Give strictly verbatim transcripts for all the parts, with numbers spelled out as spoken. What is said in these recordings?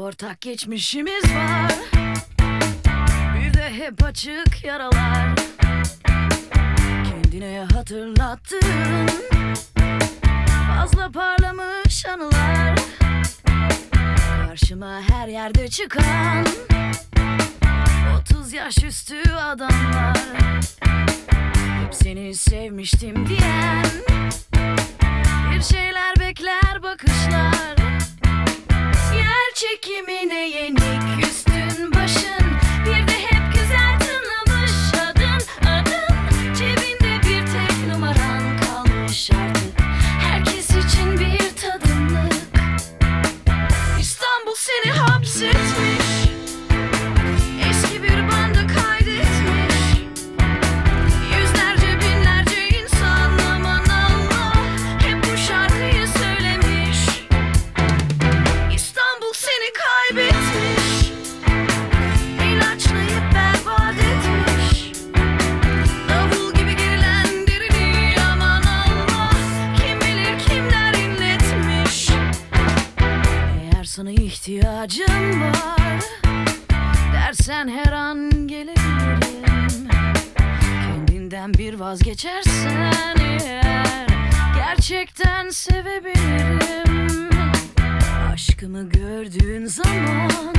ortak geçmişimiz var. Bir de hep açık yaralar. Kendine hatırlattığın fazla parlamış anılar. Karşıma her yerde çıkan otuz yaş üstü adamlar. Hep seni sevmiştim diyen bir şeyler bekler bakışlar. Yer çekimine yenik üstün başın. Bir de hep güzel tınlamış adın adın. Cebinde bir tek numaran kalmış artık. Herkes için bir tadımlık. İstanbul seni hapsetmiş. Eski bir banda kaydetmiş. Yüzlerce binlerce insan aman Allah hep bu şarkıyı söylemiş. İstanbul seni kaybetmiş. İlaçlayıp berbat etmiş. Davul gibi gerilen derini aman Allah kim bilir kimler inletmiş. Eğer sana ihtiyacım var dersen her an gelebilirim. Kendinden bir vazgeçersen eğer gerçekten sevebilirim. Aşkımı gördüğün zaman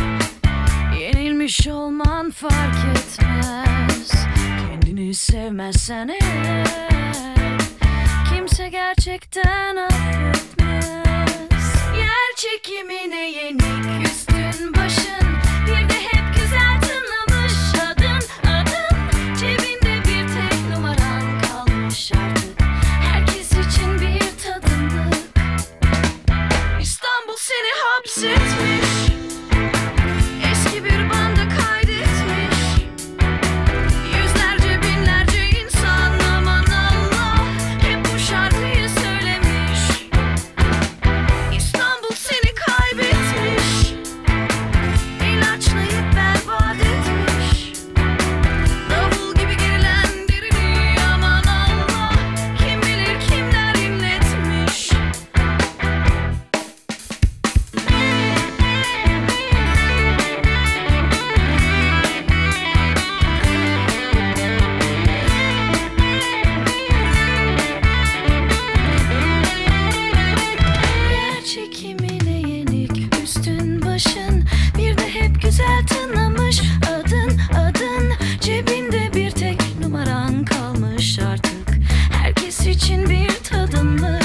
yenilmiş olman fark etmez. Kendini sevmezsen eğer kimse gerçekten affetmez. Yer çekimine yenik üstün başın. Bir de hep güzel tınlamış adın adın. Cebinde bir tek numaran kalmış artık. Herkes için bir tadımlık. İstanbul seni hapsetmiş. Eski bir banda kaydetmiş. Yüzlerce binlerce insan aman Allah hep bu şarkıyı söylemiş. İstanbul seni kaybetmiş. İlaçlayıp berbat etmiş. Davul gibi gerilen derini aman Allah kim bilir kimler inletmiş. Yer çekimine yenik üstün başın. Bir de hep güzel tınlamış adın adın. Cebinde bir tek numaran kalmış artık. Herkes için bir tadımlık.